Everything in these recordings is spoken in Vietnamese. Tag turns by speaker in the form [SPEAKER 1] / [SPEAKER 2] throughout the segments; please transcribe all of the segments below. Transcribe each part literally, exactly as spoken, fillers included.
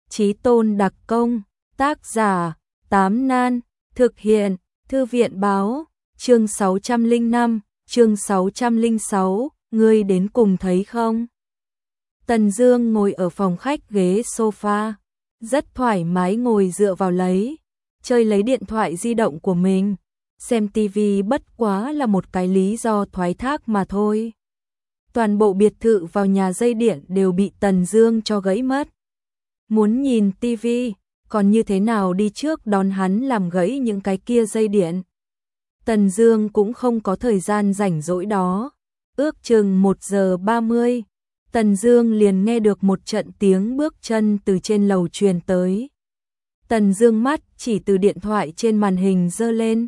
[SPEAKER 1] Chí Tôn đặc công, tác giả, Tám Nan, thực hiện, Thư viện báo, chương sáu trăm lẻ năm, chương sáu trăm lẻ sáu, ngươi đến cùng thấy không? Tần Dương ngồi ở phòng khách ghế sofa, rất thoải mái ngồi dựa vào lấy, chơi lấy điện thoại di động của mình, xem tivi bất quá là một cái lý do thoái thác mà thôi. Toàn bộ biệt thự vào nhà dây điện đều bị Tần Dương cho gãy mất. Muốn nhìn tivi, còn như thế nào đi trước đón hắn làm gãy những cái kia dây điện. Tần Dương cũng không có thời gian rảnh rỗi đó. Ước chừng một giờ ba mươi, Tần Dương liền nghe được một trận tiếng bước chân từ trên lầu truyền tới. Tần Dương mắt chỉ từ điện thoại trên màn hình giơ lên,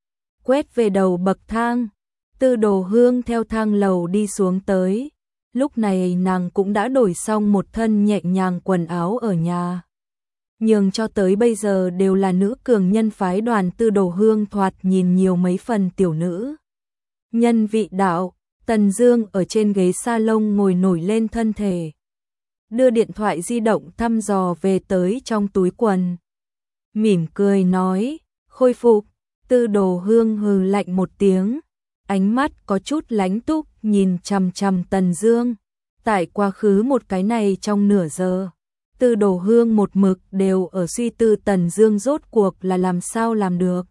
[SPEAKER 1] quét về đầu bậc thang. Tư Đồ Hương theo thang lầu đi xuống tới. Lúc này nàng cũng đã đổi xong một thân nhẹ nhàng quần áo ở nhà. Nhưng cho tới bây giờ đều là nữ cường nhân phái đoàn. Tư Đồ Hương thoạt nhìn nhiều mấy phần tiểu nữ nhân vị đạo. Tần Dương ở trên ghế salon ngồi nổi lên thân thể, đưa điện thoại di động thăm dò về tới trong túi quần, mỉm cười nói, khôi phục. Tư Đồ Hương hừ lạnh một tiếng, ánh mắt có chút lánh túc nhìn chằm chằm Tần Dương. Tại quá khứ một cái này trong nửa giờ, Tư Đồ Hương một mực đều ở suy tư Tần Dương rốt cuộc là làm sao làm được.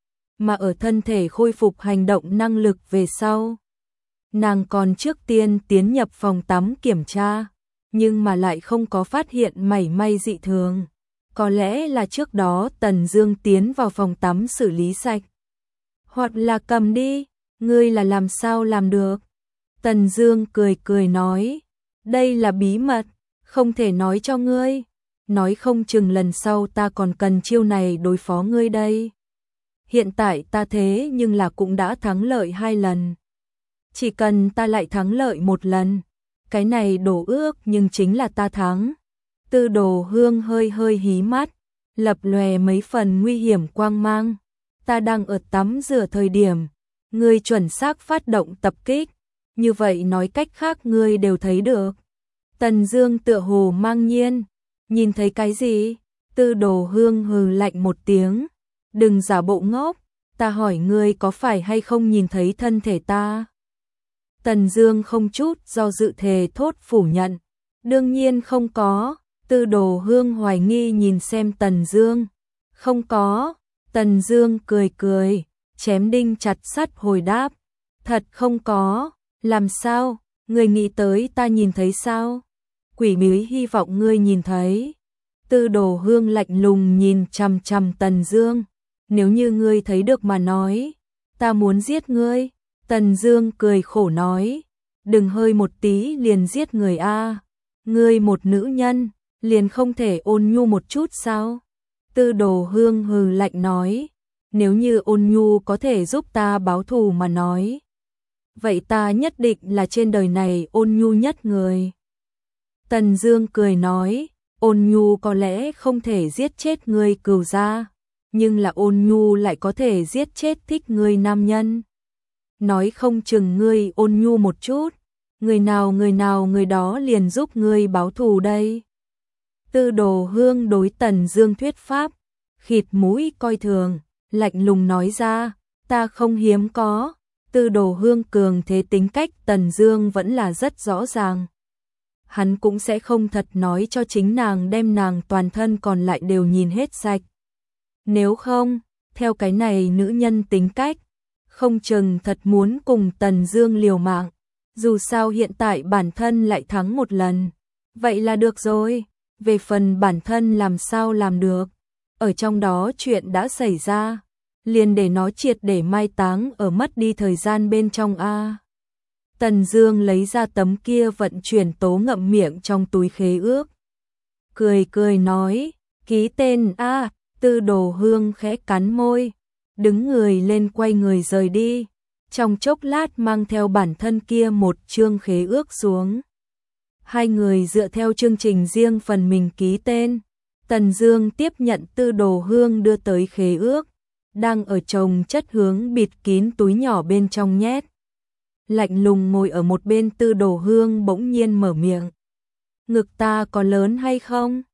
[SPEAKER 1] Mà ở thân thể khôi phục hành động năng lực về sau, nàng còn trước tiên tiến nhập phòng tắm kiểm tra, nhưng mà lại không có phát hiện mảy may dị thường. Có lẽ là trước đó Tần Dương tiến vào phòng tắm xử lý sạch, hoặc là cầm đi. Ngươi là làm sao làm được? Tần Dương cười cười nói, đây là bí mật, không thể nói cho ngươi. Nói không chừng lần sau ta còn cần chiêu này đối phó ngươi đây. Hiện tại ta thế nhưng là cũng đã thắng lợi hai lần. Chỉ cần ta lại thắng lợi một lần, cái này đổ ước nhưng chính là ta thắng. Tư Đồ Hương hơi hơi hí mắt, lập lòe mấy phần nguy hiểm quang mang. Ta đang ở tắm rửa thời điểm, ngươi chuẩn xác phát động tập kích, như vậy nói cách khác ngươi đều thấy được. Tần Dương tựa hồ mang nhiên, nhìn thấy cái gì? Tư Đồ Hương hừ lạnh một tiếng, đừng giả bộ ngốc, ta hỏi ngươi có phải hay không nhìn thấy thân thể ta? Tần Dương không chút do dự thề thốt phủ nhận, đương nhiên không có. Tư Đồ Hương hoài nghi nhìn xem Tần Dương, không có. Tần Dương cười cười, chém đinh chặt sắt hồi đáp, thật không có. Làm sao, ngươi nghĩ tới ta nhìn thấy sao? Quỷ bí hy vọng ngươi nhìn thấy. Tư Đồ Hương lạnh lùng nhìn chằm chằm Tần Dương, nếu như ngươi thấy được mà nói, ta muốn giết ngươi. Tần Dương cười khổ nói, đừng hơi một tí liền giết người a, ngươi một nữ nhân, liền không thể ôn nhu một chút sao? Tư Đồ Hương hừ lạnh nói, nếu như ôn nhu có thể giúp ta báo thù mà nói, vậy ta nhất định là trên đời này ôn nhu nhất người. Tần Dương cười nói, ôn nhu có lẽ không thể giết chết ngươi cừu gia, nhưng là ôn nhu lại có thể giết chết thích ngươi nam nhân. Nói không chừng ngươi ôn nhu một chút, người nào người nào người đó liền giúp ngươi báo thù đây. Tư Đồ Hương đối Tần Dương thuyết pháp, khịt mũi coi thường, lạnh lùng nói ra, ta không hiếm có. Tư Đồ Hương cường thế tính cách Tần Dương vẫn là rất rõ ràng. Hắn cũng sẽ không thật nói cho chính nàng đem nàng toàn thân còn lại đều nhìn hết sạch. Nếu không, theo cái này nữ nhân tính cách, không chừng thật muốn cùng Tần Dương liều mạng. Dù sao hiện tại bản thân lại thắng một lần, vậy là được rồi. Về phần bản thân làm sao làm được, ở trong đó chuyện đã xảy ra, liền để nó triệt để mai táng ở mất đi thời gian bên trong a. Tần Dương lấy ra tấm kia vận chuyển tố ngậm miệng trong túi khế ước, cười cười nói, ký tên a. Tư Đồ Hương khẽ cắn môi, đứng người lên quay người rời đi, trong chốc lát mang theo bản thân kia một chương khế ước xuống. Hai người dựa theo chương trình riêng phần mình ký tên. Tần Dương tiếp nhận Tư Đồ Hương đưa tới khế ước, đang ở chồng chất hướng bịt kín túi nhỏ bên trong nhét. Lạnh lùng ngồi ở một bên Tư Đồ Hương bỗng nhiên mở miệng, ngực ta có lớn hay không?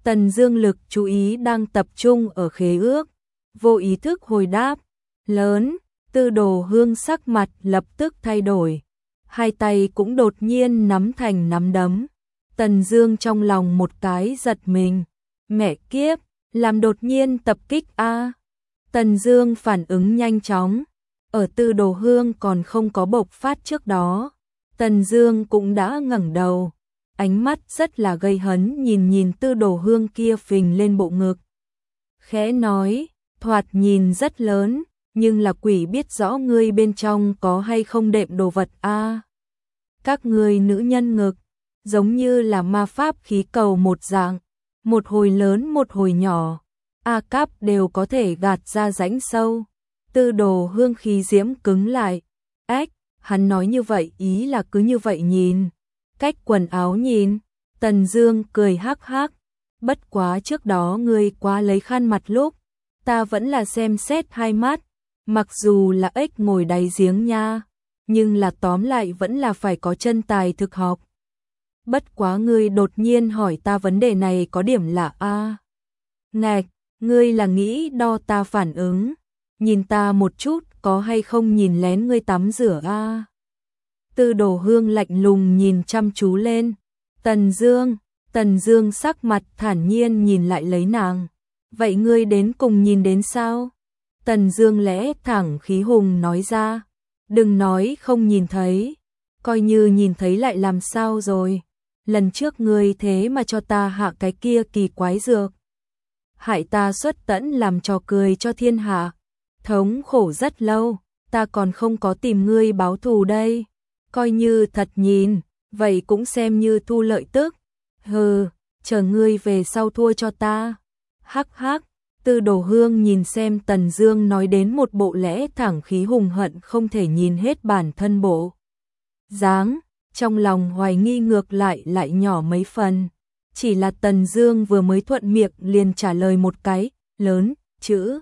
[SPEAKER 1] Tần Dương lực chú ý đang tập trung ở khế ước, vô ý thức hồi đáp, lớn, Tư Đồ Hương sắc mặt lập tức thay đổi, hai tay cũng đột nhiên nắm thành nắm đấm. Tần Dương trong lòng một cái giật mình, mẹ kiếp, làm đột nhiên tập kích a. Tần Dương phản ứng nhanh chóng, ở Tư Đồ Hương còn không có bộc phát trước đó, Tần Dương cũng đã ngẩng đầu, ánh mắt rất là gây hấn nhìn nhìn Tư Đồ Hương kia phình lên bộ ngực. Khẽ nói, thoạt nhìn rất lớn, nhưng là quỷ biết rõ ngươi bên trong có hay không đệm đồ vật a. Các ngươi nữ nhân ngực, giống như là ma pháp khí cầu một dạng, một hồi lớn một hồi nhỏ, a cáp đều có thể gạt ra rãnh sâu. Tư Đồ Hương khí diễm cứng lại, ếch, hắn nói như vậy ý là cứ như vậy nhìn, cách quần áo nhìn. Tần Dương cười hắc hắc, bất quá trước đó ngươi quá lấy khăn mặt lúc, ta vẫn là xem xét hai mắt, mặc dù là ếch ngồi đáy giếng nha, nhưng là tóm lại vẫn là phải có chân tài thực học. Bất quá ngươi đột nhiên hỏi ta vấn đề này có điểm lạ a. À. Ngạch, ngươi là nghĩ đo ta phản ứng, nhìn ta một chút có hay không nhìn lén ngươi tắm rửa a. À. Tư Đồ Hương lạnh lùng nhìn chăm chú lên. Tần Dương, Tần Dương sắc mặt thản nhiên nhìn lại lấy nàng. Vậy ngươi đến cùng nhìn đến sao? Tần Dương lẽ thẳng khí hùng nói ra. Đừng nói không nhìn thấy, coi như nhìn thấy lại làm sao rồi? Lần trước ngươi thế mà cho ta hạ cái kia kỳ quái dược, hại ta xuất tẫn làm trò cười cho thiên hạ, thống khổ rất lâu, ta còn không có tìm ngươi báo thù đây. Coi như thật nhìn, vậy cũng xem như thu lợi tức. Hừ, chờ ngươi về sau thua cho ta. Hắc hắc. Tư Đồ Hương nhìn xem Tần Dương nói đến một bộ lẽ thẳng khí hùng hận không thể nhìn hết bản thân bộ dáng, trong lòng hoài nghi ngược lại lại nhỏ mấy phần. Chỉ là Tần Dương vừa mới thuận miệng liền trả lời một cái lớn chữ.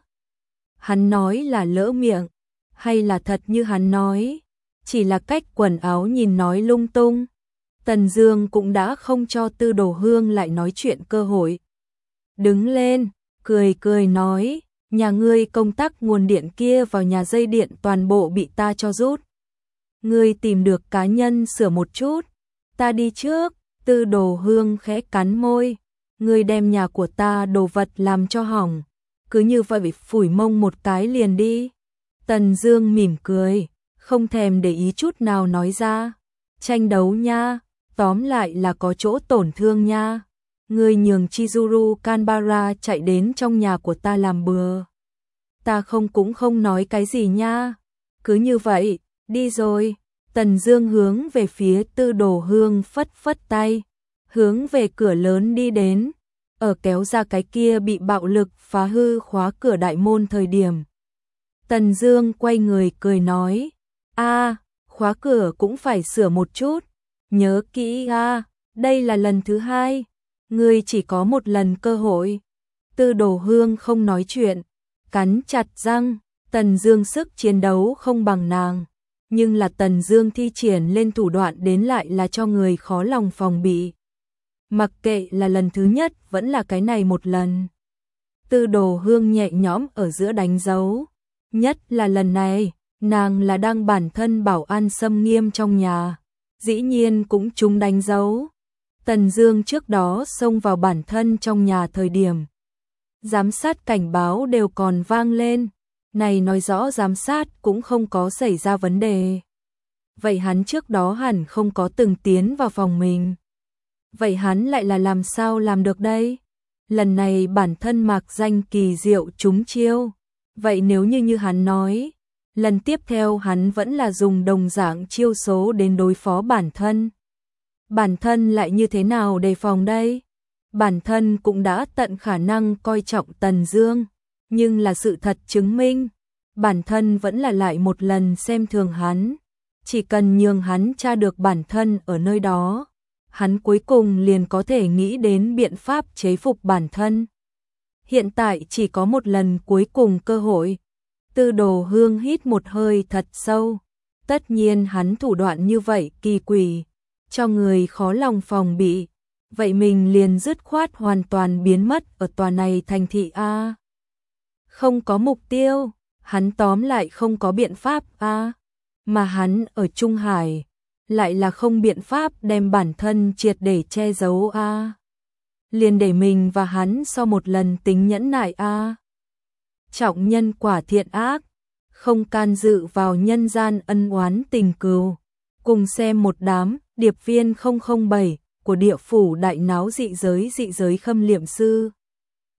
[SPEAKER 1] Hắn nói là lỡ miệng, hay là thật như hắn nói, chỉ là cách quần áo nhìn nói lung tung. Tần Dương cũng đã không cho Tư Đồ Hương lại nói chuyện cơ hội. Đứng lên, cười cười nói, nhà ngươi công tắc nguồn điện kia vào nhà dây điện toàn bộ bị ta cho rút. Ngươi tìm được cá nhân sửa một chút, ta đi trước. Tư Đồ Hương khẽ cắn môi, ngươi đem nhà của ta đồ vật làm cho hỏng, cứ như vậy phủi mông một cái liền đi. Tần Dương mỉm cười, không thèm để ý chút nào nói ra, tranh đấu nha, tóm lại là có chỗ tổn thương nha. Ngươi nhường Chizuru Kanbara chạy đến trong nhà của ta làm bừa, ta không cũng không nói cái gì nha. Cứ như vậy, đi rồi. Tần Dương hướng về phía Tư Đồ Hương phất phất tay, hướng về cửa lớn đi đến. Ở kéo ra cái kia bị bạo lực phá hư khóa cửa đại môn thời điểm, Tần Dương quay người cười nói, a, khóa cửa cũng phải sửa một chút, nhớ kỹ a, đây là lần thứ hai, ngươi chỉ có một lần cơ hội. Tư Đồ Hương không nói chuyện, cắn chặt răng. Tần Dương sức chiến đấu không bằng nàng, nhưng là Tần Dương thi triển lên thủ đoạn đến lại là cho người khó lòng phòng bị. Mặc kệ là lần thứ nhất vẫn là cái này một lần, Tư Đồ Hương nhẹ nhõm ở giữa đánh dấu, nhất là lần này, nàng là đang bản thân bảo an xâm nghiêm trong nhà, dĩ nhiên cũng trúng đánh dấu. Tần Dương trước đó xông vào bản thân trong nhà thời điểm, giám sát cảnh báo đều còn vang lên, này nói rõ giám sát cũng không có xảy ra vấn đề. Vậy hắn trước đó hẳn không có từng tiến vào phòng mình. Vậy hắn lại là làm sao làm được đây? Lần này bản thân mạc danh kỳ diệu trúng chiêu. Vậy nếu như như hắn nói, lần tiếp theo hắn vẫn là dùng đồng dạng chiêu số đến đối phó bản thân. Bản thân lại như thế nào đề phòng đây? Bản thân cũng đã tận khả năng coi trọng Tần Dương, nhưng là sự thật chứng minh, bản thân vẫn là lại một lần xem thường hắn. Chỉ cần nhường hắn tra được bản thân ở nơi đó, hắn cuối cùng liền có thể nghĩ đến biện pháp chế phục bản thân. Hiện tại chỉ có một lần cuối cùng cơ hội. Tư Đồ Hương hít một hơi thật sâu. Tất nhiên hắn thủ đoạn như vậy kỳ quỷ, cho người khó lòng phòng bị. vậy mình liền dứt khoát hoàn toàn biến mất ở tòa này thành thị a. Không có mục tiêu, hắn tóm lại không có biện pháp a, mà hắn ở Trung Hải lại là không biện pháp đem bản thân triệt để che giấu a. Liền để mình và hắn sau một lần tính nhẫn nại a. Trọng nhân quả thiện ác, không can dự vào nhân gian ân oán tình cừu. Cùng xem một đám điệp viên không không bảy của địa phủ đại náo dị giới dị giới khâm liệm sư.